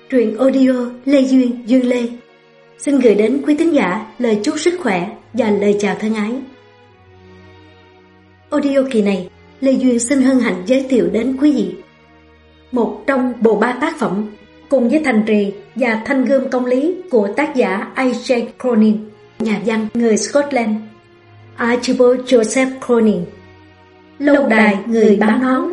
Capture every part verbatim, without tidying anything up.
Truyện audio Lê Duyên, Duyên Lê xin gửi đến quý thính giả lời chúc sức khỏe và lời chào thân ái. Audio kỳ này, Lê Duyên xin hân hạnh giới thiệu đến quý vị một trong bộ ba tác phẩm cùng với thành trì và thanh gươm công lý của tác giả Isaac Cronin, nhà văn người Scotland. Archibald Joseph Cronin, Lâu đài người bán nón.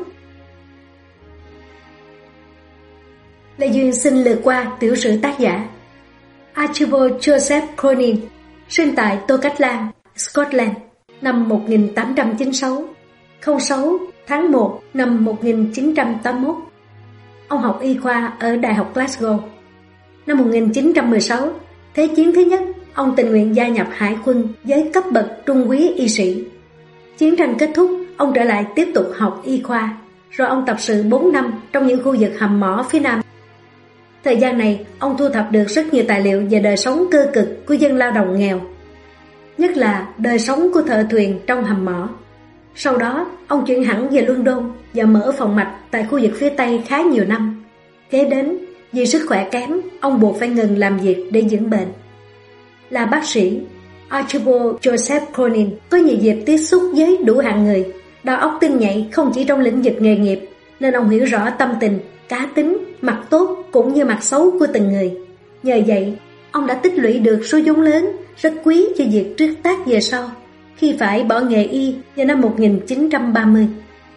Lê Duyên xin lược qua tiểu sử tác giả. Archibald Joseph Cronin sinh tại Tô Cách Lan, Scotland năm một nghìn tám trăm chín mươi sáu, không sáu tháng một năm một nghìn chín trăm tám mươi mốt. Ông học y khoa ở Đại học Glasgow. Năm một nghìn chín trăm mười sáu, Thế chiến thứ nhất, ông tình nguyện gia nhập hải quân với cấp bậc trung úy y sĩ. Chiến tranh kết thúc, ông trở lại tiếp tục học y khoa, rồi ông tập sự bốn năm trong những khu vực hầm mỏ phía Nam. Thời gian này, ông thu thập được rất nhiều tài liệu về đời sống cơ cực của dân lao động nghèo, nhất là đời sống của thợ thuyền trong hầm mỏ. Sau đó, ông chuyển hẳn về London và mở phòng mạch tại khu vực phía Tây khá nhiều năm. Kế đến, vì sức khỏe kém, ông buộc phải ngừng làm việc để dưỡng bệnh. Là bác sĩ, Archibald Joseph Cronin có nhiều dịp tiếp xúc với đủ hạng người, đầu óc tinh nhạy không chỉ trong lĩnh vực nghề nghiệp, nên ông hiểu rõ tâm tình, cá tính, mặt tốt cũng như mặt xấu của từng người. Nhờ vậy, ông đã tích lũy được số vốn lớn, rất quý cho việc trước tác về sau, khi phải bỏ nghề y vào năm một nghìn chín trăm ba mươi.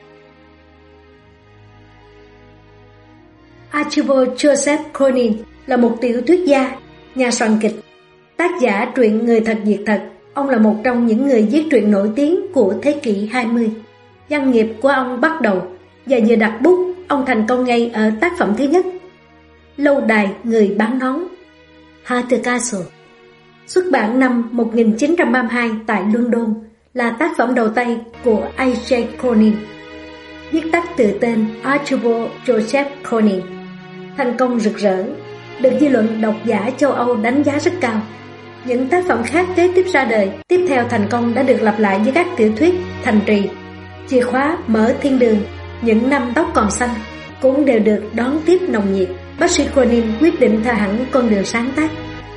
Archibald Joseph Cronin là một tiểu thuyết gia, nhà soạn kịch, tác giả truyện Người thật việc thật. Ông là một trong những người viết truyện nổi tiếng của thế kỷ hai mươi. Văn nghiệp của ông bắt đầu và vừa đặt bút, ông thành công ngay ở tác phẩm thứ nhất, Lâu đài người bán nón, Hather Castle, xuất bản năm một nghìn chín trăm ba mươi hai tại London, là tác phẩm đầu tay của Isaac Cronin, viết tắt từ tên Archibald Joseph Cronin. Thành công rực rỡ, được dư luận độc giả châu Âu đánh giá rất cao. Những tác phẩm khác kế tiếp ra đời, tiếp theo thành công đã được lặp lại với các tiểu thuyết Thành trì, Chìa khóa mở thiên đường, Những năm tóc còn xanh, cũng đều được đón tiếp nồng nhiệt. Bác sĩ Cronin quyết định theo hẳn con đường sáng tác.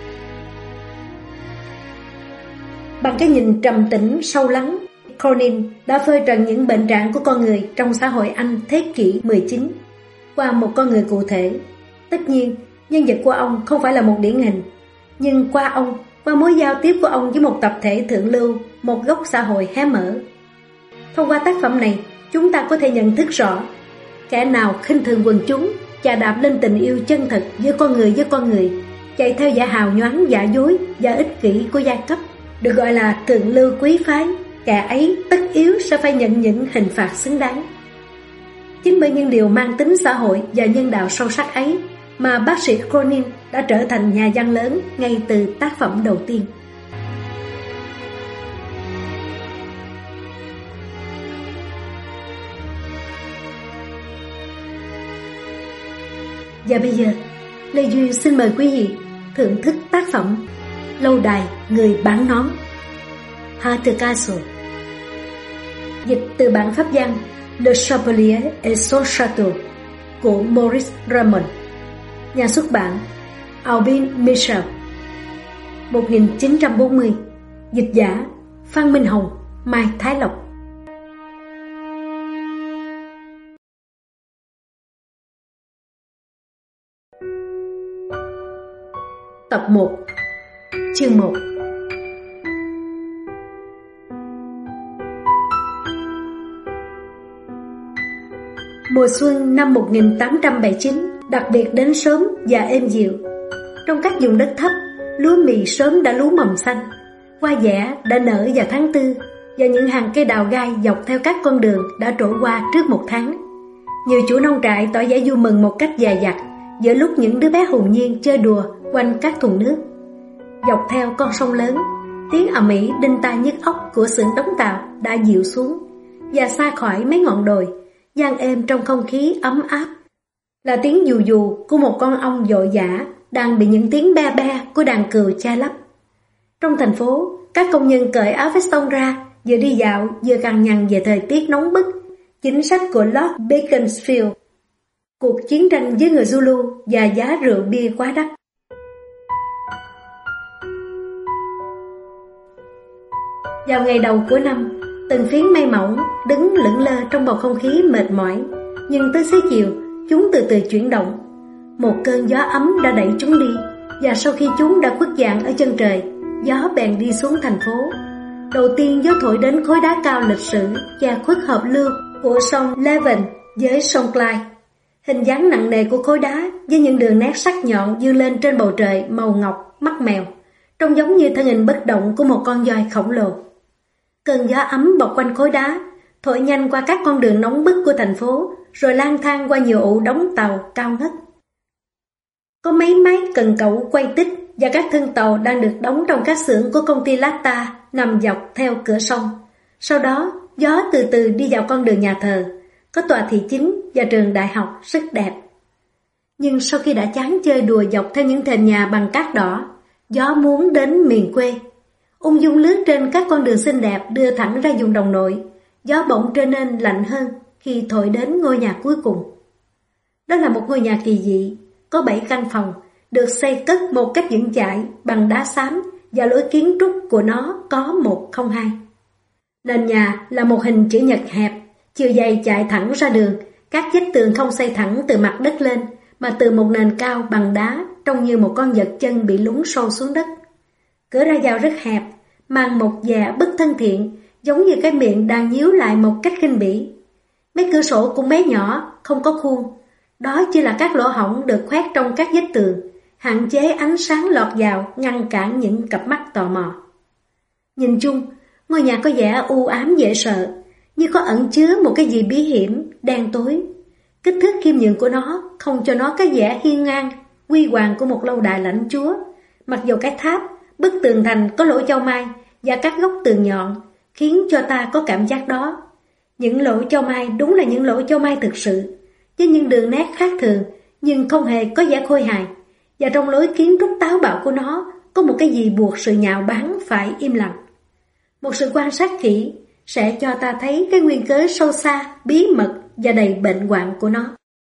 Bằng cái nhìn trầm tĩnh sâu lắng, Cronin đã phơi trần những bệnh trạng của con người trong xã hội Anh thế kỷ mười chín qua một con người cụ thể. Tất nhiên, nhân vật của ông không phải là một điển hình, nhưng qua ông, qua mối giao tiếp của ông với một tập thể thượng lưu, một góc xã hội hé mở. Thông qua tác phẩm này, chúng ta có thể nhận thức rõ kẻ nào khinh thường quần chúng, chà đạp lên tình yêu chân thật giữa con người với con người, chạy theo giả hào nhoáng giả dối và ích kỷ của giai cấp, được gọi là thượng lưu quý phái, kẻ ấy tất yếu sẽ phải nhận những hình phạt xứng đáng. Chính bởi những điều mang tính xã hội và nhân đạo sâu sắc ấy mà bác sĩ Cronin đã trở thành nhà văn lớn ngay từ tác phẩm đầu tiên. Và bây giờ, Lê Duyên xin mời quý vị thưởng thức tác phẩm Lâu đài người bán nón, Hather Castle, dịch từ bản pháp văn Le Chapelier et son Château của Maurice Raymond, nhà xuất bản Aubin Michel, một nghìn chín trăm bốn mươi, dịch giả Phan Minh Hồng, Mai Thái Lộc. Tập một, chương một. Mùa xuân năm một nghìn tám trăm bảy mươi chín đặc biệt đến sớm và êm dịu. Trong các vùng đất thấp, lúa mì sớm đã lú mầm xanh, hoa dẻ đã nở vào tháng tư, và những hàng cây đào gai dọc theo các con đường đã trổ qua trước một tháng. Nhiều chủ nông trại tỏ vẻ vui mừng một cách dè dặt giữa lúc những đứa bé hồn nhiên chơi đùa quanh các thùng nước. Dọc theo con sông lớn, tiếng ầm ĩ đinh tai nhức óc của xưởng đóng tàu đã dịu xuống, và xa khỏi mấy ngọn đồi, vang êm trong không khí ấm áp là tiếng dù dù của một con ong vội vã đang bị những tiếng be be của đàn cừu che lấp. Trong thành phố, các công nhân cởi áo vest tông ra, vừa đi dạo vừa cằn nhằn về thời tiết nóng bức, chính sách của Lord Beaconsfield. cuộc chiến tranh với người Zulu và giá rượu bia quá đắt. Vào ngày đầu của năm, từng phiến mây mỏng đứng lững lơ trong bầu không khí mệt mỏi, nhưng tới xế chiều, chúng từ từ chuyển động. Một cơn gió ấm đã đẩy chúng đi, và sau khi chúng đã khuất dạng ở chân trời, gió bèn đi xuống thành phố. Đầu tiên gió thổi đến khối đá cao lịch sử và khuất hợp lưu của sông Leven với sông Clyde. Hình dáng nặng nề của khối đá với những đường nét sắc nhọn dương lên trên bầu trời màu ngọc mắt mèo, trông giống như thân hình bất động của một con voi khổng lồ. Cơn gió ấm bọc quanh khối đá, thổi nhanh qua các con đường nóng bức của thành phố, rồi lang thang qua nhiều ụ đóng tàu cao ngất. Có mấy máy cần cẩu quay tích và các thân tàu đang được đóng trong các xưởng của công ty Lata nằm dọc theo cửa sông. Sau đó, gió từ từ đi vào con đường nhà thờ, có tòa thị chính và trường đại học rất đẹp. Nhưng sau khi đã chán chơi đùa dọc theo những thềm nhà bằng cát đỏ, gió muốn đến miền quê. Ung dung lướt trên các con đường xinh đẹp đưa thẳng ra vùng đồng nội, gió bỗng trở nên lạnh hơn khi thổi đến ngôi nhà cuối cùng. Đó là một ngôi nhà kỳ dị, có bảy căn phòng, được xây cất một cách vững chãi bằng đá xám và lối kiến trúc của nó có một không hai. Nền nhà là một hình chữ nhật hẹp, chiều dày chạy thẳng ra đường, các vách tường không xây thẳng từ mặt đất lên, mà từ một nền cao bằng đá trông như một con vật chân bị lún sâu xuống đất. Cửa ra vào rất hẹp, mang một vẻ bất thân thiện, giống như cái miệng đang nhíu lại một cách khinh bỉ. Mấy cửa sổ cũng bé nhỏ, không có khuôn. Đó chỉ là các lỗ hổng được khoét trong các vách tường, hạn chế ánh sáng lọt vào, ngăn cản những cặp mắt tò mò. Nhìn chung, ngôi nhà có vẻ u ám dễ sợ, như có ẩn chứa một cái gì bí hiểm, đen tối. Kích thước khiêm nhường của nó không cho nó cái vẻ hiên ngang, huy hoàng của một lâu đài lãnh chúa. Mặc dù cái tháp, bức tường thành có lỗ châu mai và các góc tường nhọn khiến cho ta có cảm giác đó. Những lỗ châu mai đúng là những lỗ châu mai thực sự, với những đường nét khác thường nhưng không hề có vẻ khôi hài. Và trong lối kiến trúc táo bạo của nó có một cái gì buộc sự nhạo báng phải im lặng. Một sự quan sát kỹ sẽ cho ta thấy cái nguyên cớ sâu xa, bí mật và đầy bệnh hoạn của nó.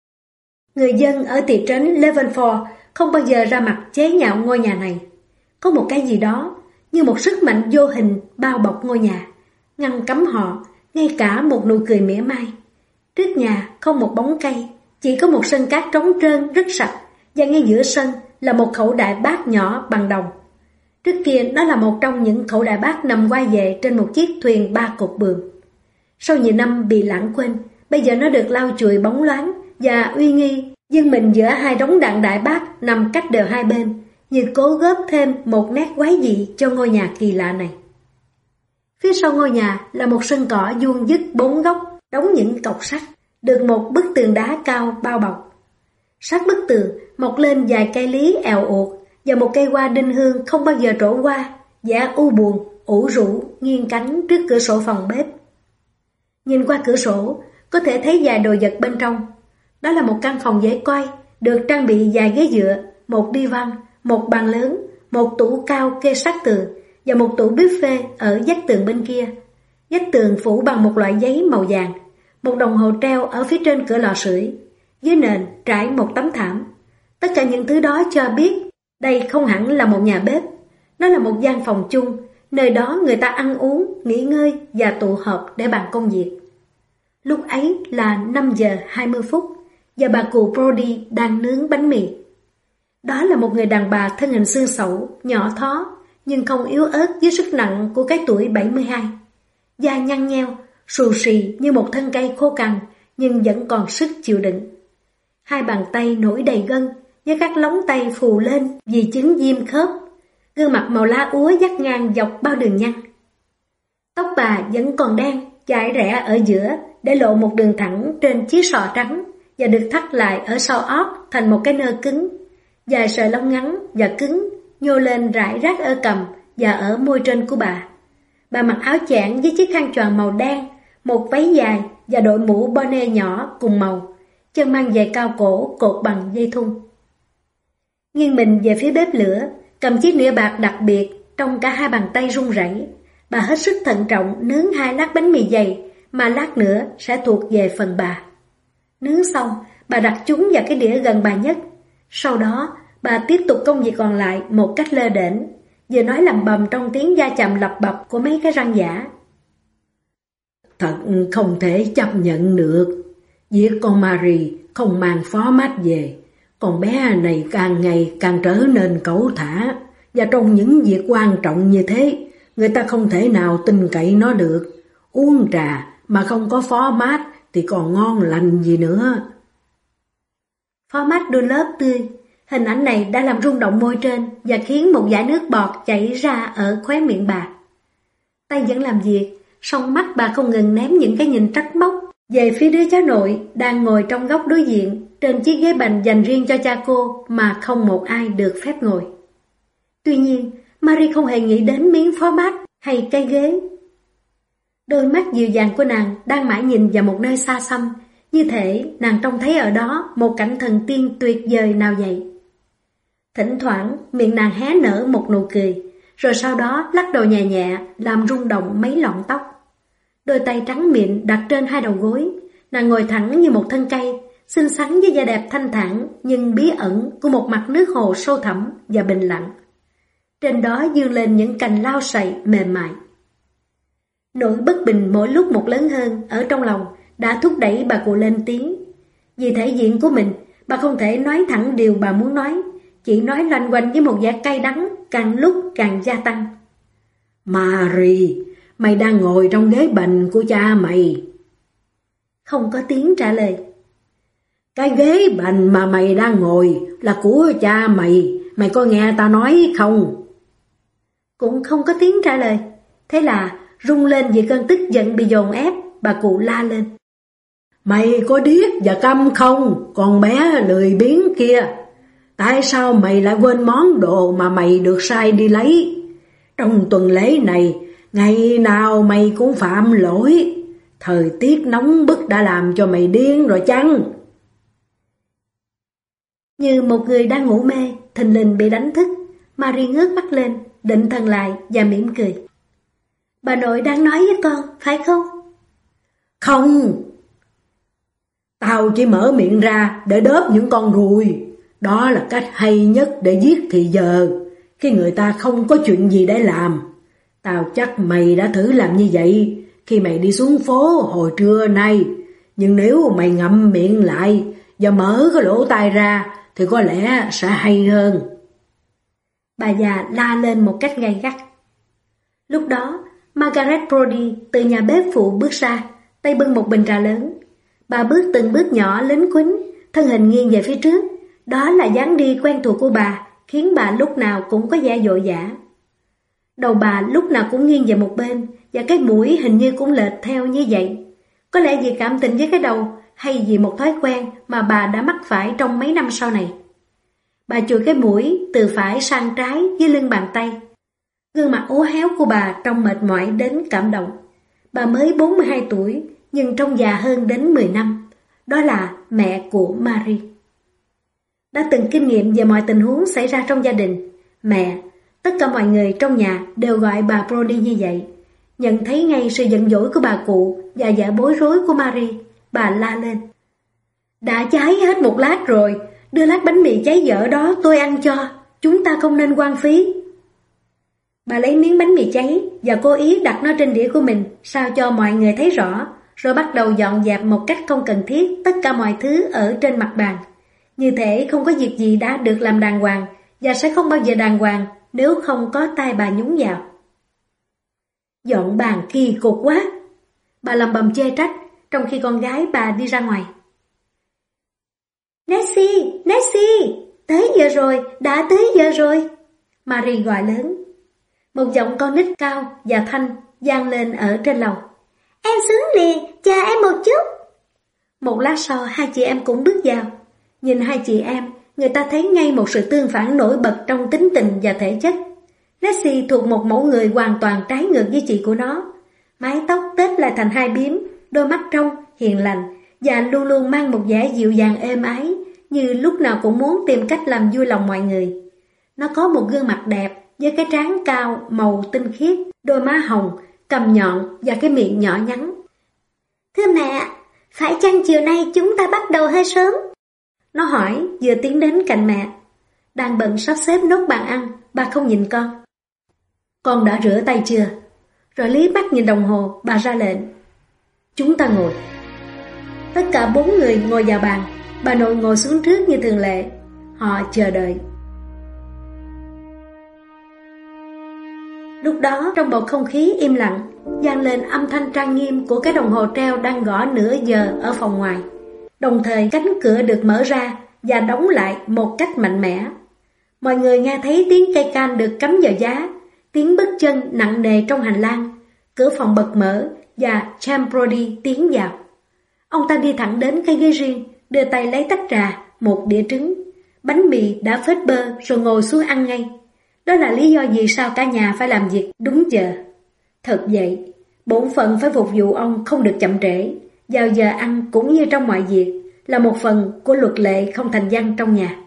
Người dân ở thị trấn Levenford không bao giờ ra mặt chế nhạo ngôi nhà này. Có một cái gì đó như một sức mạnh vô hình bao bọc ngôi nhà, ngăn cấm họ ngay cả một nụ cười mỉa mai. Trước nhà không một bóng cây, chỉ có một sân cát trống trơn rất sạch, và ngay giữa sân là một khẩu đại bác nhỏ bằng đồng. Trước kia nó là một trong những khẩu đại bác nằm quay về trên một chiếc thuyền ba cột buồm. Sau nhiều năm bị lãng quên, bây giờ nó được lau chùi bóng loáng và uy nghi dâng mình giữa hai đống đạn đại bác nằm cách đều hai bên, như cố góp thêm một nét quái dị cho ngôi nhà kỳ lạ này. Phía sau ngôi nhà là một sân cỏ vuông vức bốn góc, đóng những cọc sắt, được một bức tường đá cao bao bọc. Sát bức tường mọc lên vài cây lý èo uột và một cây hoa đinh hương không bao giờ trổ qua, vẻ u buồn, ủ rũ, nghiêng cánh trước cửa sổ phòng bếp. Nhìn qua cửa sổ, có thể thấy vài đồ vật bên trong. Đó là một căn phòng dễ coi, được trang bị vài ghế dựa, một đi văn, một bàn lớn, một tủ cao kê sát tường và một tủ buffet ở vách tường bên kia. Vách tường phủ bằng một loại giấy màu vàng, một đồng hồ treo ở phía trên cửa lò sưởi. Dưới nền trải một tấm thảm. Tất cả những thứ đó cho biết đây không hẳn là một nhà bếp. Nó là một gian phòng chung, nơi đó người ta ăn uống, nghỉ ngơi và tụ họp để bàn công việc. Lúc ấy là năm giờ hai mươi phút và bà cụ Brody đang nướng bánh mì. Đó là một người đàn bà thân hình xương xẩu, nhỏ thó, nhưng không yếu ớt dưới sức nặng của cái tuổi bảy mươi hai. Da nhăn nheo, xù xì như một thân cây khô cằn, nhưng vẫn còn sức chịu đựng. Hai bàn tay nổi đầy gân, với các lóng tay phù lên vì chứng viêm khớp. Gương mặt màu lá úa dắt ngang dọc bao đường nhăn. Tóc bà vẫn còn đen, chải rẽ ở giữa để lộ một đường thẳng trên chiếc sọ trắng và được thắt lại ở sau ót thành một cái nơ cứng. Dài sợi lông ngắn và cứng nhô lên rải rác ở cằm và ở môi trên của bà. Bà mặc áo chẽn với chiếc khăn choàng màu đen, một váy dài và đội mũ bonnet nhỏ cùng màu, chân mang giày cao cổ cột bằng dây thun. Nghiêng mình về phía bếp lửa, cầm chiếc nĩa bạc đặc biệt trong cả hai bàn tay run rẩy, bà hết sức thận trọng nướng hai lát bánh mì dày mà lát nữa sẽ thuộc về phần bà. Nướng xong, bà đặt chúng vào cái đĩa gần bà nhất. Sau đó, bà tiếp tục công việc còn lại một cách lơ đễnh, vừa nói lầm bầm trong tiếng da chạm lập bập của mấy cái răng giả. Thật không thể chấp nhận được. Việc con Marie không mang format về, con bé này càng ngày càng trở nên cẩu thả, và trong những việc quan trọng như thế, người ta không thể nào tin cậy nó được. Uống trà mà không có format thì còn ngon lành gì nữa. Format Dunlop tươi. Hình ảnh này đã làm rung động môi trên và khiến một dải nước bọt chảy ra ở khóe miệng bà. Tay vẫn làm việc, song mắt bà không ngừng ném những cái nhìn trách móc về phía đứa cháu nội đang ngồi trong góc đối diện trên chiếc ghế bành dành riêng cho cha cô mà không một ai được phép ngồi. Tuy nhiên, Marie không hề nghĩ đến miếng format hay cái ghế. Đôi mắt dịu dàng của nàng đang mãi nhìn vào một nơi xa xăm, như thể nàng trông thấy ở đó một cảnh thần tiên tuyệt vời nào vậy. Thỉnh thoảng miệng nàng hé nở một nụ cười, rồi sau đó lắc đầu nhẹ nhẹ làm rung động mấy lọn tóc. Đôi tay trắng mịn đặt trên hai đầu gối, nàng ngồi thẳng như một thân cây, xinh xắn với vẻ đẹp thanh thản nhưng bí ẩn của một mặt nước hồ sâu thẳm và bình lặng. Trên đó dương lên những cành lau sậy mềm mại. Nỗi bất bình mỗi lúc một lớn hơn ở trong lòng đã thúc đẩy bà cụ lên tiếng. Vì thể diện của mình, bà không thể nói thẳng điều bà muốn nói, chỉ nói loanh quanh với một vẻ cay đắng càng lúc càng gia tăng. Marie, mày đang ngồi trong ghế bành của cha mày. Không có tiếng trả lời. Cái ghế bành mà mày đang ngồi là của cha mày, mày có nghe ta nói không? Cũng không có tiếng trả lời. Thế là rung lên vì cơn tức giận bị dồn ép, bà cụ la lên. Mày có điếc và câm không, con bé lười biếng kia? Tại sao mày lại quên món đồ mà mày được sai đi lấy? Trong tuần lễ này, ngày nào mày cũng phạm lỗi. Thời tiết nóng bức đã làm cho mày điên rồi chăng? Như một người đang ngủ mê, thình lình bị đánh thức, Marie ngước mắt lên, định thần lại và mỉm cười. Bà nội đang nói với con, phải không? Không! Tao chỉ mở miệng ra để đớp những con ruồi. Đó là cách hay nhất để giết thì giờ, khi người ta không có chuyện gì để làm. Tao chắc mày đã thử làm như vậy khi mày đi xuống phố hồi trưa nay. Nhưng nếu mày ngậm miệng lại và mở cái lỗ tai ra thì có lẽ sẽ hay hơn. Bà già la lên một cách gay gắt. Lúc đó, Margaret Brody từ nhà bếp phụ bước ra, tay bưng một bình trà lớn. Bà bước từng bước nhỏ lính quýnh, thân hình nghiêng về phía trước. Đó là dáng đi quen thuộc của bà, khiến bà lúc nào cũng có vẻ vội vã. Đầu bà lúc nào cũng nghiêng về một bên, và cái mũi hình như cũng lệch theo như vậy. Có lẽ vì cảm tình với cái đầu, hay vì một thói quen mà bà đã mắc phải trong mấy năm sau này. Bà chùi cái mũi từ phải sang trái dưới lưng bàn tay. Gương mặt ố héo của bà trông mệt mỏi đến cảm động. Bà mới bốn mươi hai tuổi, nhưng trông già hơn đến mười năm. Đó là mẹ của Marie. Đã từng kinh nghiệm về mọi tình huống xảy ra trong gia đình, mẹ, tất cả mọi người trong nhà đều gọi bà Brody như vậy. Nhận thấy ngay sự giận dỗi của bà cụ và vẻ bối rối của Marie, bà la lên. Đã cháy hết một lát rồi, đưa lát bánh mì cháy dở đó tôi ăn cho, chúng ta không nên hoang phí. Bà lấy miếng bánh mì cháy và cố ý đặt nó trên đĩa của mình sao cho mọi người thấy rõ, rồi bắt đầu dọn dẹp một cách không cần thiết tất cả mọi thứ ở trên mặt bàn. Như thể không có việc gì đã được làm đàng hoàng và sẽ không bao giờ đàng hoàng nếu không có tay bà nhúng vào. Dọn bàn kỳ cục quá, bà lầm bầm chê trách trong khi con gái bà đi ra ngoài. Nessie, Nessie, tới giờ rồi, đã tới giờ rồi. Marie gọi lớn. Một giọng con nít cao và thanh vang lên ở trên lầu. Em xuống liền, chờ em một chút. Một lát sau hai chị em cũng bước vào. Nhìn hai chị em, người ta thấy ngay một sự tương phản nổi bật trong tính tình và thể chất. Nessie thuộc một mẫu người hoàn toàn trái ngược với chị của nó. Mái tóc tết lại thành hai bím, đôi mắt trong, hiền lành và luôn luôn mang một vẻ dịu dàng êm ái, như lúc nào cũng muốn tìm cách làm vui lòng mọi người. Nó có một gương mặt đẹp với cái trán cao, màu tinh khiết, đôi má hồng, cằm nhọn và cái miệng nhỏ nhắn. Thưa mẹ, phải chăng chiều nay chúng ta bắt đầu hơi sớm? Nó hỏi vừa tiến đến cạnh mẹ. Đang bận sắp xếp nốt bàn ăn, bà không nhìn con. Con đã rửa tay chưa? Rồi liếc mắt nhìn đồng hồ, bà ra lệnh. Chúng ta ngồi. Tất cả bốn người ngồi vào bàn. Bà nội ngồi xuống trước như thường lệ. Họ chờ đợi. Lúc đó trong bầu không khí im lặng vang lên âm thanh trang nghiêm của cái đồng hồ treo đang gõ nửa giờ ở phòng ngoài. Đồng thời cánh cửa được mở ra và đóng lại một cách mạnh mẽ. Mọi người nghe thấy tiếng cây can được cắm vào giá, tiếng bước chân nặng nề trong hành lang, cửa phòng bật mở và James Brody tiến vào. Ông ta đi thẳng đến cái ghế riêng, đưa tay lấy tách trà, một đĩa trứng, bánh mì đã phết bơ rồi ngồi xuống ăn ngay. Đó là lý do vì sao cả nhà phải làm việc đúng giờ. Thật vậy, bổn phận phải phục vụ ông không được chậm trễ, vào giờ ăn cũng như trong mọi việc, là một phần của luật lệ không thành văn trong nhà.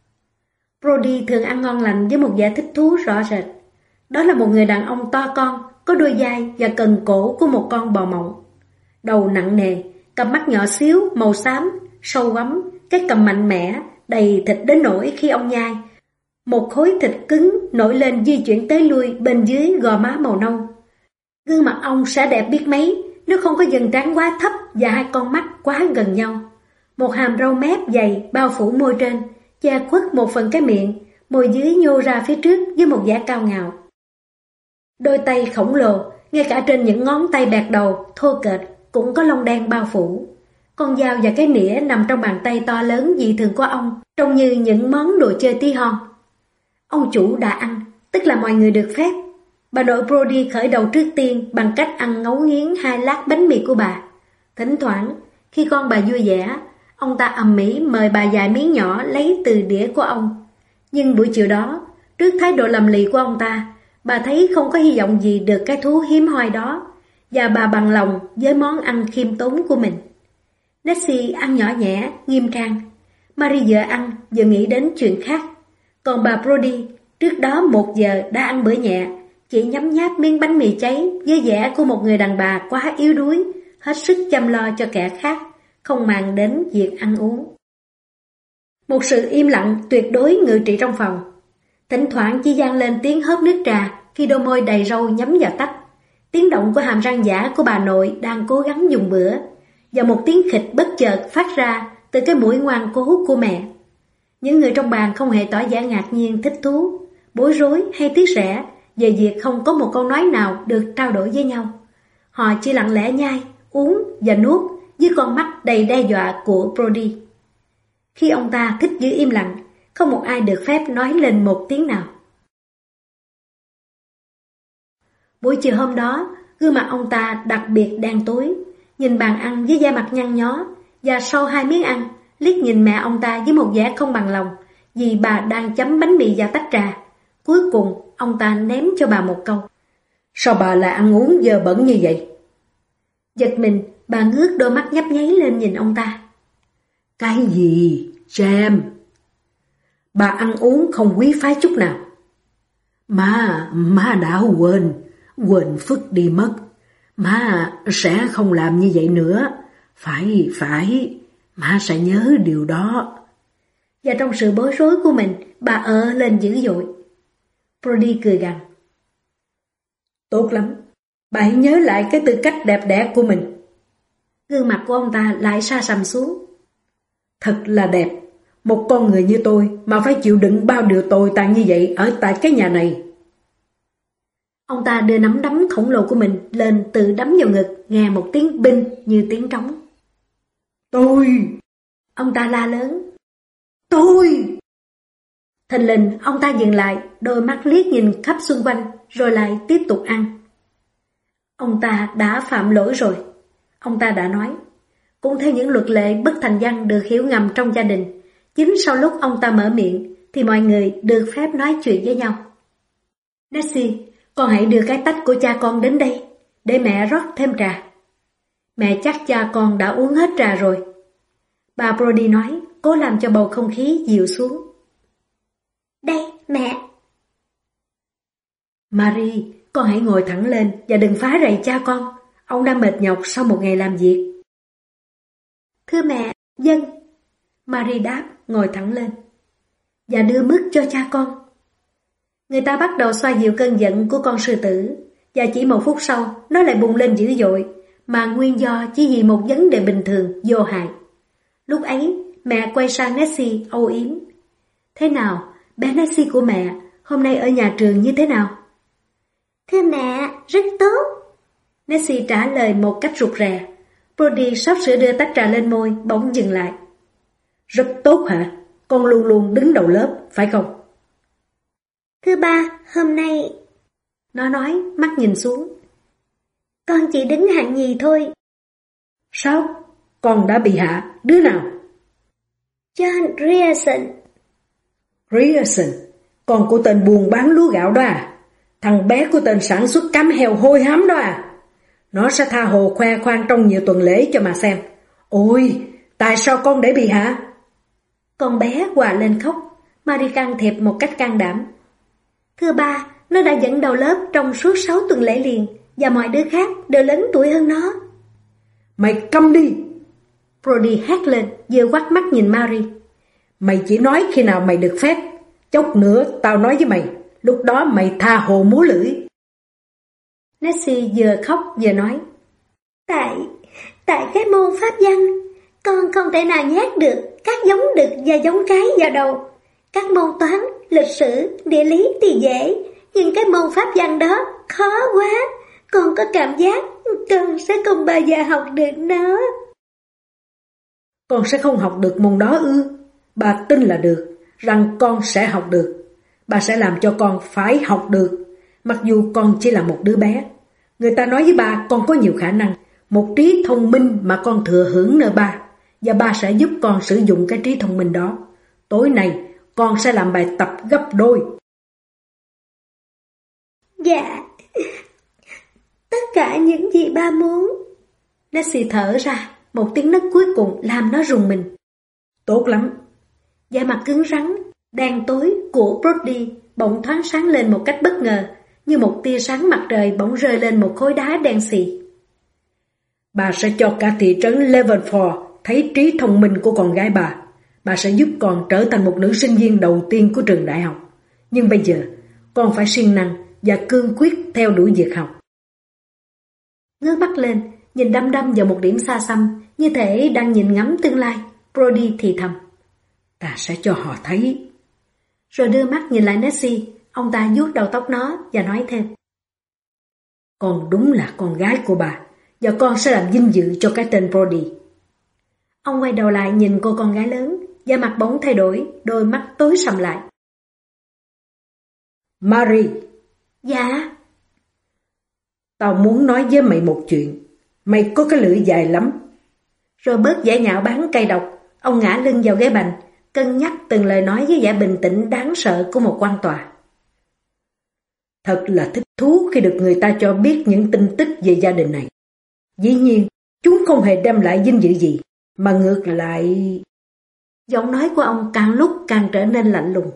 Brody thường ăn ngon lành với một vẻ thích thú rõ rệt. Đó là một người đàn ông to con, có đôi vai và cần cổ của một con bò mộng. Đầu nặng nề, cặp mắt nhỏ xíu, màu xám, sâu quắm, cái cằm mạnh mẽ, đầy thịt đến nỗi khi ông nhai, một khối thịt cứng nổi lên di chuyển tới lui bên dưới gò má màu nâu. Gương mặt ông sẽ đẹp biết mấy nếu không có dần trán quá thấp và hai con mắt quá gần nhau. Một hàm râu mép dày bao phủ môi trên, che khuất một phần cái miệng, môi dưới nhô ra phía trước với một vẻ cao ngạo. Đôi tay khổng lồ, ngay cả trên những ngón tay bẹt đầu, thô kệch, cũng có lông đen bao phủ. Con dao và cái nĩa nằm trong bàn tay to lớn dị thường của ông, trông như những món đồ chơi tí hon. Ông chủ đã ăn, tức là mọi người được phép. Bà nội Brody khởi đầu trước tiên bằng cách ăn ngấu nghiến hai lát bánh mì của bà. Thỉnh thoảng, khi con bà vui vẻ, ông ta ầm ĩ mời bà vài miếng nhỏ lấy từ đĩa của ông. Nhưng buổi chiều đó, trước thái độ lầm lì của ông ta, bà thấy không có hy vọng gì được cái thú hiếm hoi đó, và bà bằng lòng với món ăn khiêm tốn của mình. Nancy ăn nhỏ nhẹ, nghiêm trang. Marie vừa ăn, vừa nghĩ đến chuyện khác. Còn bà Brody, trước đó một giờ đã ăn bữa nhẹ, chỉ nhấm nháp miếng bánh mì cháy với vẻ của một người đàn bà quá yếu đuối, hết sức chăm lo cho kẻ khác, không màng đến việc ăn uống. Một sự im lặng tuyệt đối ngự trị trong phòng. Thỉnh thoảng chỉ vang lên tiếng hớp nước trà khi đôi môi đầy râu nhắm vào tách, tiếng động của hàm răng giả của bà nội đang cố gắng dùng bữa, và một tiếng khịch bất chợt phát ra từ cái mũi ngoan cố của mẹ. Những người trong bàn không hề tỏ vẻ ngạc nhiên, thích thú, bối rối hay tiếc rẻ về việc không có một câu nói nào được trao đổi với nhau. Họ chỉ lặng lẽ nhai, uống và nuốt với con mắt đầy đe dọa của Brody. Khi ông ta thích giữ im lặng, không một ai được phép nói lên một tiếng nào. Buổi chiều hôm đó, gương mặt ông ta đặc biệt đen tối, nhìn bàn ăn với da mặt nhăn nhó, và sau hai miếng ăn, liếc nhìn mẹ ông ta với một vẻ không bằng lòng vì bà đang chấm bánh mì vào tách trà. Cuối cùng, ông ta ném cho bà một câu. Sao bà lại ăn uống dơ bẩn như vậy? Giật mình, bà ngước đôi mắt nhấp nháy lên nhìn ông ta. Cái gì, James? Bà ăn uống không quý phái chút nào. Má, má đã quên, quên phức đi mất. Má sẽ không làm như vậy nữa. Phải, phải, má sẽ nhớ điều đó. Và trong sự bối rối của mình, bà ợ lên dữ dội. Brody cười gằn. Tốt lắm, bà hãy nhớ lại cái tư cách đẹp đẽ của mình. Gương mặt của ông ta lại sa sầm xuống. Thật là đẹp, một con người như tôi mà phải chịu đựng bao điều tồi tàn như vậy ở tại cái nhà này. Ông ta đưa nắm đấm khổng lồ của mình lên tự đấm vào ngực, nghe một tiếng binh như tiếng trống. Tôi! Ông ta la lớn. Tôi! Thình lình ông ta dừng lại, đôi mắt liếc nhìn khắp xung quanh, rồi lại tiếp tục ăn. Ông ta đã phạm lỗi rồi, ông ta đã nói. Cũng theo những luật lệ bất thành văn được hiểu ngầm trong gia đình, chính sau lúc ông ta mở miệng thì mọi người được phép nói chuyện với nhau. Nancy, con hãy đưa cái tách của cha con đến đây, để mẹ rót thêm trà. Mẹ chắc cha con đã uống hết trà rồi. Bà Brody nói, cố làm cho bầu không khí dịu xuống. Đây, mẹ. Marie, con hãy ngồi thẳng lên và đừng phá rầy cha con. Ông đang mệt nhọc sau một ngày làm việc. Thưa mẹ, dân. Marie đáp. ngồi thẳng lên. Và đưa mứt cho cha con. Người ta bắt đầu xoa dịu cơn giận của con sư tử, và chỉ một phút sau, nó lại bùng lên dữ dội, mà nguyên do chỉ vì một vấn đề bình thường, vô hại. Lúc ấy, mẹ quay sang Nessie âu yếm. Thế nào, bé Nessie của mẹ, hôm nay ở nhà trường như thế nào? Thưa mẹ, rất tốt. Nessie trả lời một cách rụt rè. Brody sắp sửa đưa tách trà lên môi, bỗng dừng lại. Rất tốt hả? Con luôn luôn đứng đầu lớp, phải không? Thưa ba, hôm nay... Nó nói, mắt nhìn xuống. Con chỉ đứng hạng nhì thôi. Sao? Con đã bị hạ, đứa nào? John Grierson. Grierson? Con của tên buôn bán lúa gạo đó à? Thằng bé của tên sản xuất cám heo hôi hám đó à? Nó sẽ tha hồ khoe khoang trong nhiều tuần lễ cho mà xem. Ôi, tại sao con để bị hạ? Con bé hòa lên khóc. Marie can thiệp một cách can đảm. Thưa ba, nó đã dẫn đầu lớp trong suốt sáu tuần lễ liền, và mọi đứa khác đều lớn tuổi hơn nó. Mày câm đi! Brody hét lên, vừa quắt mắt nhìn Marie. Mày chỉ nói khi nào mày được phép. Chốc nữa tao nói với mày, lúc đó mày tha hồ múa lưỡi. Nessie vừa khóc vừa nói. Tại, tại cái môn pháp văn, con không thể nào nhét được các giống đực và giống cái vào đầu. Các môn toán, lịch sử, địa lý thì dễ, nhưng cái môn pháp văn đó khó quá. Con có cảm giác con sẽ không bao giờ học được nó. Con sẽ không học được môn đó ư? Bà tin là được, rằng con sẽ học được. Bà sẽ làm cho con phải học được, mặc dù con chỉ là một đứa bé. Người ta nói với bà con có nhiều khả năng, một trí thông minh mà con thừa hưởng nơi bà, và bà sẽ giúp con sử dụng cái trí thông minh đó. Tối nay, con sẽ làm bài tập gấp đôi. Dạ, tất cả những gì ba muốn. Nessie thở ra, một tiếng nấc cuối cùng làm nó rùng mình. Tốt lắm. Da mặt cứng rắn, đen tối của Brody bỗng thoáng sáng lên một cách bất ngờ, như một tia sáng mặt trời bỗng rơi lên một khối đá đen xì. Bà sẽ cho cả thị trấn Leavenworth thấy trí thông minh của con gái bà. Bà sẽ giúp con trở thành một nữ sinh viên đầu tiên của trường đại học. Nhưng bây giờ, con phải siêng năng và cương quyết theo đuổi việc học. Ngước mắt lên, nhìn đăm đăm vào một điểm xa xăm, như thể đang nhìn ngắm tương lai. Brody thì thầm. Ta sẽ cho họ thấy. Rồi đưa mắt nhìn lại Nessie, ông ta vuốt đầu tóc nó và nói thêm. Con đúng là con gái của bà, và con sẽ làm vinh dự cho cái tên Brody. Ông quay đầu lại nhìn cô con gái lớn, da mặt bỗng thay đổi, đôi mắt tối sầm lại. Marie. Dạ. Tao muốn nói với mày một chuyện. Mày có cái lưỡi dài lắm. Rồi bớt giả nhạo bán cay độc, ông ngã lưng vào ghế bành, cân nhắc từng lời nói với vẻ bình tĩnh đáng sợ của một quan tòa. Thật là thích thú khi được người ta cho biết những tin tức về gia đình này. Dĩ nhiên, chúng không hề đem lại vinh dự gì, mà ngược lại... Giọng nói của ông càng lúc càng trở nên lạnh lùng.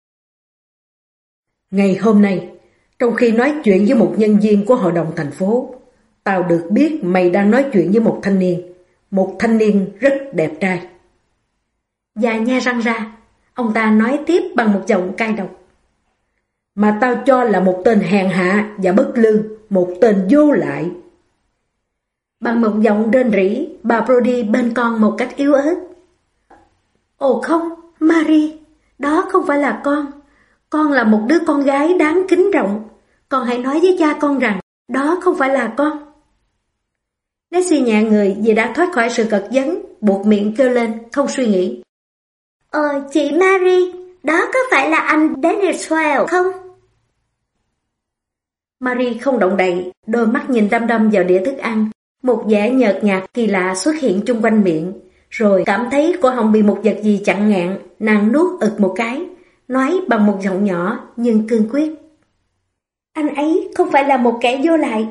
Ngày hôm nay, trong khi nói chuyện với một nhân viên của hội đồng thành phố, tao được biết mày đang nói chuyện với một thanh niên, một thanh niên rất đẹp trai. Và nha răng ra, ông ta nói tiếp bằng một giọng cay độc. Mà tao cho là một tên hèn hạ và bất lương, một tên vô lại. Bằng một giọng rên rỉ, bà Brody bên con một cách yếu ớt. Ồ không, Marie, đó không phải là con. Con là một đứa con gái đáng kính trọng. Con hãy nói với cha con rằng đó không phải là con. Nessie nhẹ người vì đã thoát khỏi sự cật vấn, buộc miệng kêu lên, không suy nghĩ. Ờ, chị Marie, đó có phải là anh Daniel Swell không? Marie không động đậy, đôi mắt nhìn đăm đăm vào đĩa thức ăn. Một vẻ nhợt nhạt kỳ lạ xuất hiện chung quanh miệng. Rồi cảm thấy cổ họng bị một vật gì chặn ngạn, nàng nuốt ực một cái, nói bằng một giọng nhỏ nhưng cương quyết. Anh ấy không phải là một kẻ vô lại.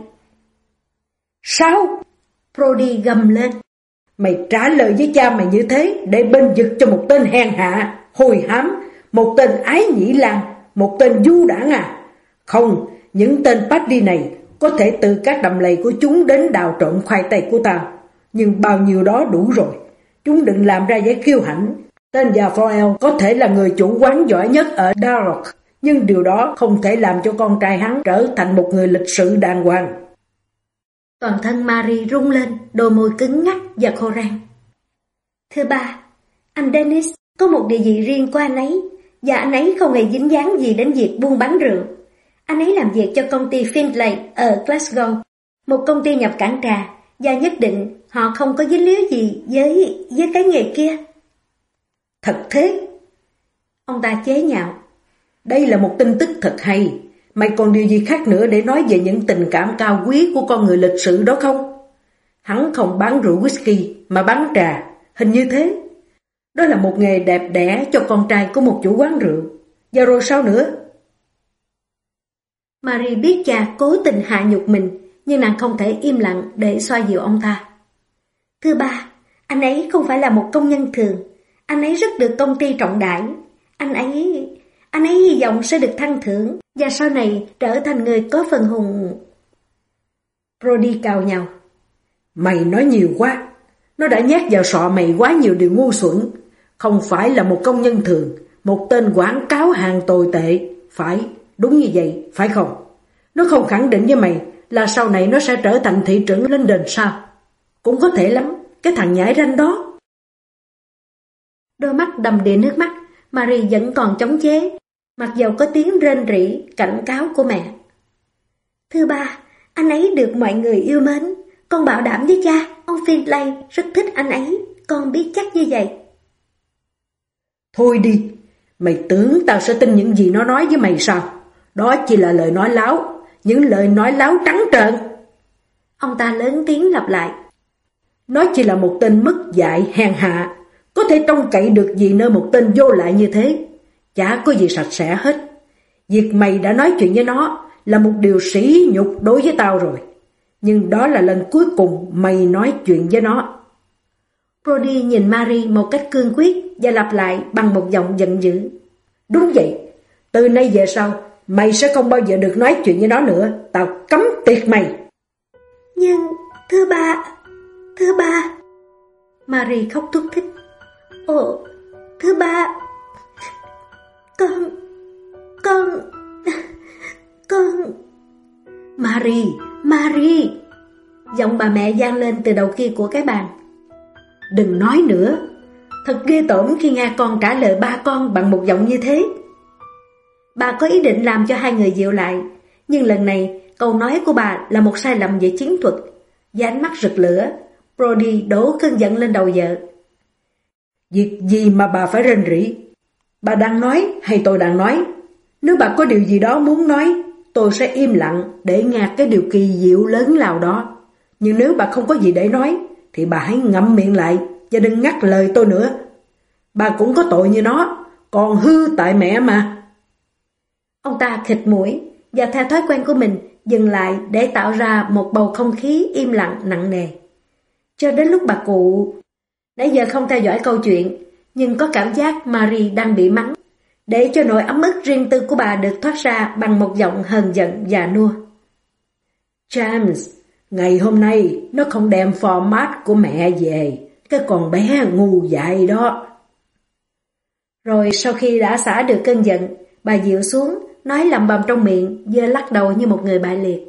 Sao? Brody gầm lên. Mày trả lời với cha mày như thế để bên vực cho một tên hèn hạ, hôi hám, một tên ái nhĩ lan, một tên du đảng à? Không, những tên Paddy này có thể từ các đầm lầy của chúng đến đào trộm khoai tây của tao, nhưng bao nhiêu đó đủ rồi. Chúng đừng làm ra vẻ kiêu hãnh, Tên già Foyle có thể là người chủ quán giỏi nhất ở Darrock, nhưng điều đó không thể làm cho con trai hắn trở thành một người lịch sự đàng hoàng. Toàn thân Marie rung lên, đôi môi cứng ngắc và khô rang. Thưa ba, anh Dennis có một địa vị riêng của anh ấy, và anh ấy không hề dính dáng gì đến việc buôn bán rượu. Anh ấy làm việc cho công ty Findlay ở Glasgow, một công ty nhập cảng trà, và nhất định họ không có dính líu gì với với cái nghề kia. Thật thế? Ông ta chế nhạo. Đây là một tin tức thật hay. Mày còn điều gì khác nữa để nói về những tình cảm cao quý của con người lịch sự đó không? Hắn không bán rượu whisky mà bán trà, hình như thế. Đó là một nghề đẹp đẽ cho con trai của một chủ quán rượu. Và rồi sao nữa? Marie biết cha cố tình hạ nhục mình, nhưng nàng không thể im lặng để xoa dịu ông ta. Thưa ba, anh ấy không phải là một công nhân thường. Anh ấy rất được công ty trọng đãi. Anh ấy... Anh ấy hy vọng sẽ được thăng thưởng và sau này trở thành người có phần hùng. Brody cào nhào. Mày nói nhiều quá. Nó đã nhét vào sọ mày quá nhiều điều ngu xuẩn. Không phải là một công nhân thường, một tên quảng cáo hàng tồi tệ. Phải, đúng như vậy, phải không? Nó không khẳng định với mày là sau này nó sẽ trở thành thị trưởng London sao? Cũng có thể lắm, cái thằng nhãi ranh đó. Đôi mắt đầm đìa nước mắt, Marie vẫn còn chống chế, mặc dầu có tiếng rên rỉ cảnh cáo của mẹ. Thưa ba, anh ấy được mọi người yêu mến. Con bảo đảm với cha, ông Findlay rất thích anh ấy. Con biết chắc như vậy. Thôi đi, mày tưởng tao sẽ tin những gì nó nói với mày sao? Đó chỉ là lời nói láo, những lời nói láo trắng trợn. Ông ta lớn tiếng lặp lại. Nó chỉ là một tên mất dạy hèn hạ, có thể trông cậy được gì nơi một tên vô lại như thế. Chả có gì sạch sẽ hết. Việc mày đã nói chuyện với nó là một điều sỉ nhục đối với tao rồi. Nhưng đó là lần cuối cùng mày nói chuyện với nó. Brody nhìn Marie một cách cương quyết và lặp lại bằng một giọng giận dữ. Đúng vậy, từ nay về sau, mày sẽ không bao giờ được nói chuyện với nó nữa. Tao cấm tiệt mày. Nhưng, thưa ba, thưa ba. Marie khóc thút thít. Ồ, thưa ba, con, con, con... Marie, Marie. Giọng bà mẹ vang lên từ đầu kia của cái bàn. Đừng nói nữa. Thật ghê tởm khi nghe con trả lời ba con bằng một giọng như thế. Bà có ý định làm cho hai người dịu lại, nhưng lần này câu nói của bà là một sai lầm về chiến thuật. Và ánh mắt rực lửa, Brody đổ cơn giận lên đầu vợ. Việc gì mà bà phải rên rỉ? Bà đang nói hay tôi đang nói? Nếu bà có điều gì đó muốn nói, tôi sẽ im lặng để nghe cái điều kỳ diệu lớn lao đó. Nhưng nếu bà không có gì để nói, thì bà hãy ngậm miệng lại và đừng ngắt lời tôi nữa. Bà cũng có tội như nó, còn hư tại mẹ mà. Ông ta khịt mũi và theo thói quen của mình dừng lại để tạo ra một bầu không khí im lặng nặng nề. Cho đến lúc bà cụ... Nãy giờ không theo dõi câu chuyện, nhưng có cảm giác Marie đang bị mắng, để cho nỗi ấm ức riêng tư của bà được thoát ra bằng một giọng hờn giận và nua. James, ngày hôm nay nó không đem format của mẹ về, cái con bé ngu dại đó. Rồi sau khi đã xả được cơn giận, bà dịu xuống, nói lầm bầm trong miệng, giơ lắc đầu như một người bại liệt.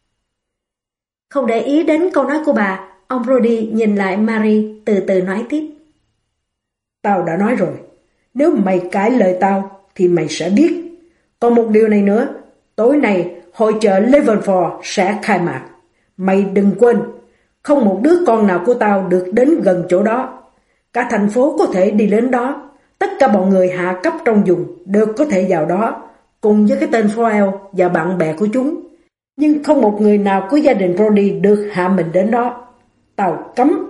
Không để ý đến câu nói của bà, ông Brody nhìn lại Marie, từ từ nói tiếp. Tao đã nói rồi, nếu mày cãi lời tao thì mày sẽ biết. Còn một điều này nữa, tối nay hội chợ Levenford sẽ khai mạc. Mày đừng quên, không một đứa con nào của tao được đến gần chỗ đó. Cả thành phố có thể đi đến đó. Tất cả bọn người hạ cấp trong vùng đều có thể vào đó, cùng với cái tên Foyle và bạn bè của chúng. Nhưng không một người nào của gia đình Brody được hạ mình đến đó. Tao cấm.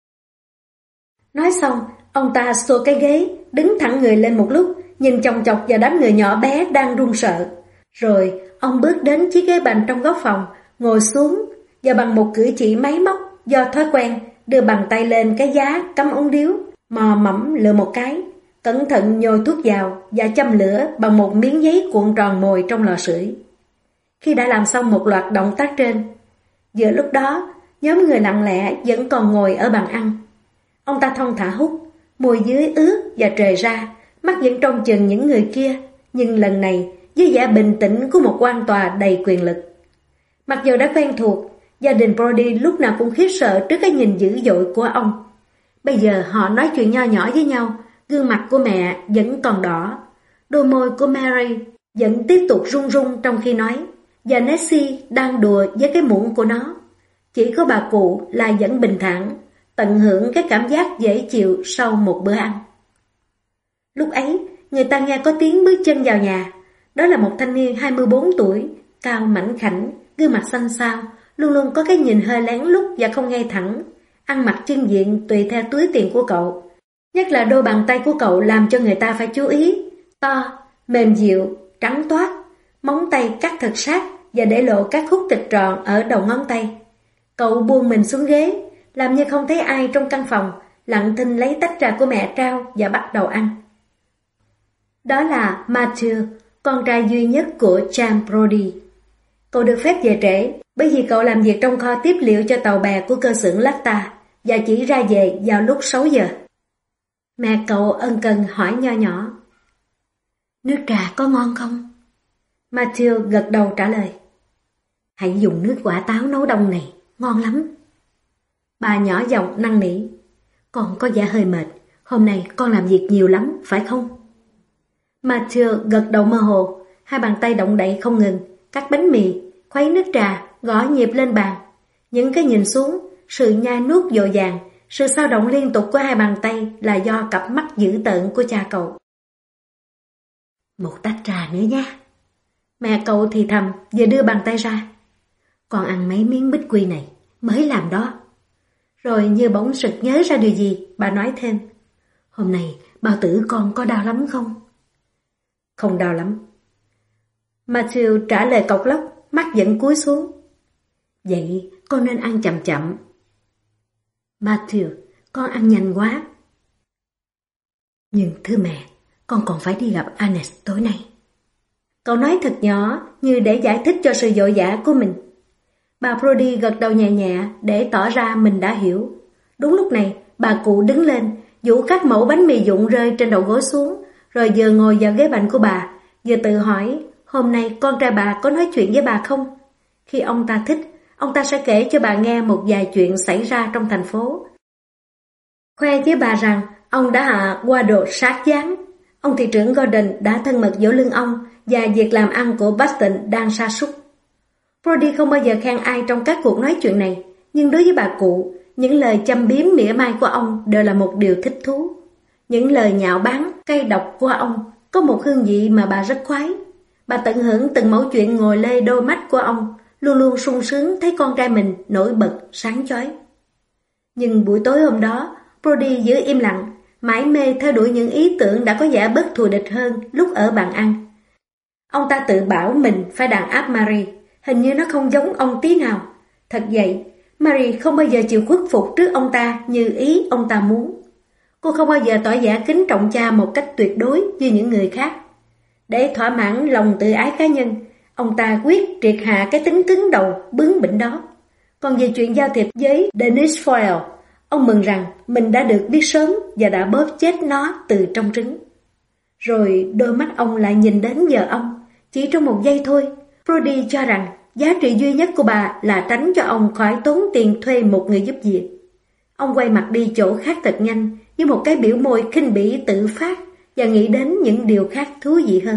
Nói xong, ông ta xô cái ghế, đứng thẳng người lên một lúc, nhìn chòng chọc vào đám người nhỏ bé đang run sợ. Rồi, ông bước đến chiếc ghế bành trong góc phòng, ngồi xuống, và bằng một cử chỉ máy móc, do thói quen, đưa bàn tay lên cái giá cắm ống điếu, mò mẫm lựa một cái, cẩn thận nhồi thuốc vào và châm lửa bằng một miếng giấy cuộn tròn mồi trong lò sưởi. Khi đã làm xong một loạt động tác trên, giữa lúc đó, nhóm người lặng lẽ vẫn còn ngồi ở bàn ăn. Ông ta thong thả hút, môi dưới ướt và trề ra, mắt vẫn trông chừng những người kia, nhưng lần này với vẻ bình tĩnh của một quan tòa đầy quyền lực. Mặc dù đã quen thuộc, gia đình Brody lúc nào cũng khiếp sợ trước cái nhìn dữ dội của ông. Bây giờ họ nói chuyện nho nhỏ với nhau, gương mặt của mẹ vẫn còn đỏ, đôi môi của Mary vẫn tiếp tục run run trong khi nói, và Nessie đang đùa với cái muỗng của nó. Chỉ có bà cụ là vẫn bình thản, tận hưởng cái cảm giác dễ chịu sau một bữa ăn. Lúc ấy, người ta nghe có tiếng bước chân vào nhà. Đó là một thanh niên hai mươi bốn tuổi, cao mảnh khảnh, gương mặt xanh xao, luôn luôn có cái nhìn hơi lén lút và không ngay thẳng, ăn mặc trưng diện tùy theo túi tiền của cậu. Nhất là đôi bàn tay của cậu làm cho người ta phải chú ý, to, mềm dịu, trắng toát, móng tay cắt thật sát và để lộ các khúc thịt tròn ở đầu ngón tay. Cậu buông mình xuống ghế, làm như không thấy ai trong căn phòng, lặng thinh lấy tách trà của mẹ trao và bắt đầu ăn. Đó là Matthew, con trai duy nhất của James Brody. Cậu được phép về trễ bởi vì cậu làm việc trong kho tiếp liệu cho tàu bè của cơ xưởng Lacta và chỉ ra về vào lúc sáu giờ. Mẹ cậu ân cần hỏi nho nhỏ, nước trà có ngon không? Matthew gật đầu trả lời, hãy dùng nước quả táo nấu đông này, ngon lắm. Bà nhỏ giọng năn nỉ, con có vẻ hơi mệt, hôm nay con làm việc nhiều lắm, phải không? Matthew gật đầu mơ hồ, hai bàn tay động đậy không ngừng, cắt bánh mì, khuấy nước trà, gõ nhịp lên bàn. Những cái nhìn xuống, sự nhai nuốt dội vàng, sự dao động liên tục của hai bàn tay là do cặp mắt dữ tợn của cha cậu. Một tách trà nữa nha. Mẹ cậu thì thầm vừa đưa bàn tay ra. Con ăn mấy miếng bích quy này, mới làm đó. Rồi như bỗng sực nhớ ra điều gì, bà nói thêm, hôm nay bao tử con có đau lắm không? Không đau lắm. Matthew trả lời cộc lốc, mắt vẫn cúi xuống. Vậy con nên ăn chậm chậm. Matthew, con ăn nhanh quá. Nhưng thưa mẹ, con còn phải đi gặp Agnes tối nay. Cậu nói thật nhỏ như để giải thích cho sự vội vã của mình. Bà Brody gật đầu nhẹ nhẹ để tỏ ra mình đã hiểu. Đúng lúc này, bà cụ đứng lên, vũ các mẩu bánh mì vụn rơi trên đầu gối xuống, rồi vừa ngồi vào ghế bành của bà, vừa tự hỏi hôm nay con trai bà có nói chuyện với bà không? Khi ông ta thích, ông ta sẽ kể cho bà nghe một vài chuyện xảy ra trong thành phố. Khoe với bà rằng ông đã hạ qua đồ sát dáng. Ông thị trưởng Gordon đã thân mật vỗ lưng ông và việc làm ăn của Boston đang sa sút. Brody không bao giờ khen ai trong các cuộc nói chuyện này, nhưng đối với bà cụ, những lời châm biếm mỉa mai của ông đều là một điều thích thú. Những lời nhạo báng, cay độc của ông có một hương vị mà bà rất khoái. Bà tận hưởng từng mẩu chuyện ngồi lê đôi mắt của ông, luôn luôn sung sướng thấy con trai mình nổi bật, sáng chói. Nhưng buổi tối hôm đó, Brody giữ im lặng, mải mê theo đuổi những ý tưởng đã có vẻ bớt thù địch hơn lúc ở bàn ăn. Ông ta tự bảo mình phải đàn áp Mary, hình như nó không giống ông tí nào. Thật vậy, Mary không bao giờ chịu khuất phục trước ông ta như ý ông ta muốn. Cô không bao giờ tỏ vẻ kính trọng cha một cách tuyệt đối như những người khác. Để thỏa mãn lòng tự ái cá nhân, ông ta quyết triệt hạ cái tính cứng đầu bướng bỉnh đó. Còn về chuyện giao thiệp với Dennis Foyle, ông mừng rằng mình đã được biết sớm và đã bóp chết nó từ trong trứng. Rồi đôi mắt ông lại nhìn đến giờ ông. Chỉ trong một giây thôi, Brody cho rằng giá trị duy nhất của bà là tránh cho ông khỏi tốn tiền thuê một người giúp việc. Ông quay mặt đi chỗ khác thật nhanh, với một cái biểu môi khinh bỉ tự phát và nghĩ đến những điều khác thú vị hơn.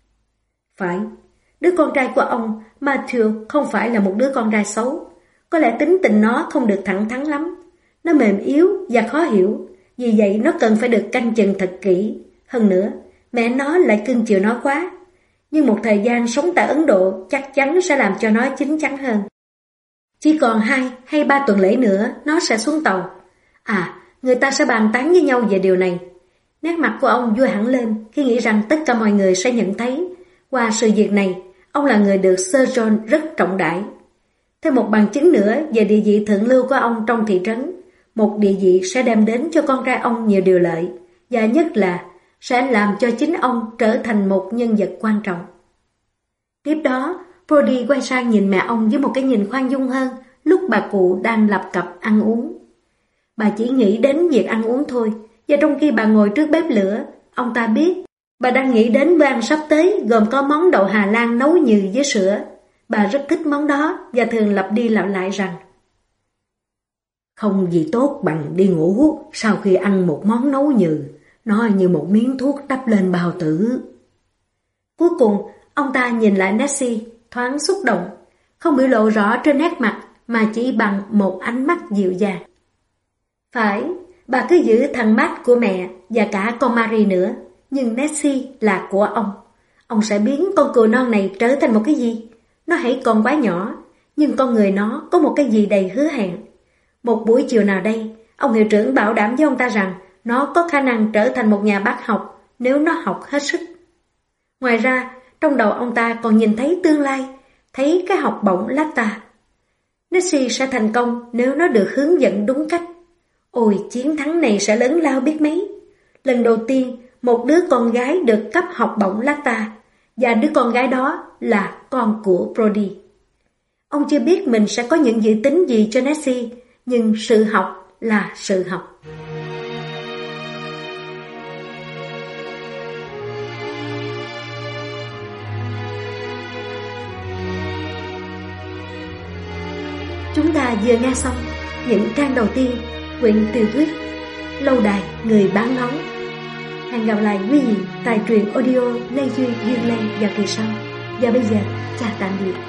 Phải, đứa con trai của ông, Matthew, không phải là một đứa con trai xấu. Có lẽ tính tình nó không được thẳng thắn lắm. Nó mềm yếu và khó hiểu, vì vậy nó cần phải được canh chừng thật kỹ. Hơn nữa, mẹ nó lại cưng chiều nó quá. Nhưng một thời gian sống tại Ấn Độ chắc chắn sẽ làm cho nó chín chắn hơn. Chỉ còn hai hay ba tuần lễ nữa nó sẽ xuống tàu. À, người ta sẽ bàn tán với nhau về điều này. Nét mặt của ông vui hẳn lên khi nghĩ rằng tất cả mọi người sẽ nhận thấy, qua sự việc này, ông là người được Sir John rất trọng đãi. Thêm một bằng chứng nữa về địa vị thượng lưu của ông trong thị trấn, một địa vị sẽ đem đến cho con trai ông nhiều điều lợi, và nhất là sẽ làm cho chính ông trở thành một nhân vật quan trọng. Tiếp đó, Brody quay sang nhìn mẹ ông với một cái nhìn khoan dung hơn lúc bà cụ đang lập cập ăn uống. Bà chỉ nghĩ đến việc ăn uống thôi, Và trong khi bà ngồi trước bếp lửa, ông ta biết bà đang nghĩ đến bữa ăn sắp tới gồm có món đậu Hà Lan nấu nhừ với sữa. Bà rất thích món đó và thường lặp đi lặp lại rằng không gì tốt bằng đi ngủ sau khi ăn một món nấu nhừ, nó như một miếng thuốc đắp lên bao tử. Cuối cùng, ông ta nhìn lại Nessie, thoáng xúc động, không biểu lộ rõ trên nét mặt mà chỉ bằng một ánh mắt dịu dàng. Phải, bà cứ giữ thằng Matt của mẹ và cả con Marie nữa, nhưng Nessie là của ông. Ông sẽ biến con cừu non này trở thành một cái gì? Nó hãy còn quá nhỏ, nhưng con người nó có một cái gì đầy hứa hẹn. Một buổi chiều nào đây, ông hiệu trưởng bảo đảm với ông ta rằng nó có khả năng trở thành một nhà bác học nếu nó học hết sức. Ngoài ra, trong đầu ông ta còn nhìn thấy tương lai, thấy cái học bổng Lata. Nessie sẽ thành công nếu nó được hướng dẫn đúng cách. Ôi, chiến thắng này sẽ lớn lao biết mấy. Lần đầu tiên, một đứa con gái được cấp học bổng Lata, và đứa con gái đó là con của Brody. Ông chưa biết mình sẽ có những dự tính gì cho Nessie, nhưng sự học là sự học. Chúng ta vừa nghe xong những trang đầu tiên quyển tiểu thuyết Lâu đài người bán ngón. Hẹn gặp lại quý vị tại truyện audio Lê Duy Duyên Lê vào kỳ sau. Và bây giờ, chào tạm biệt.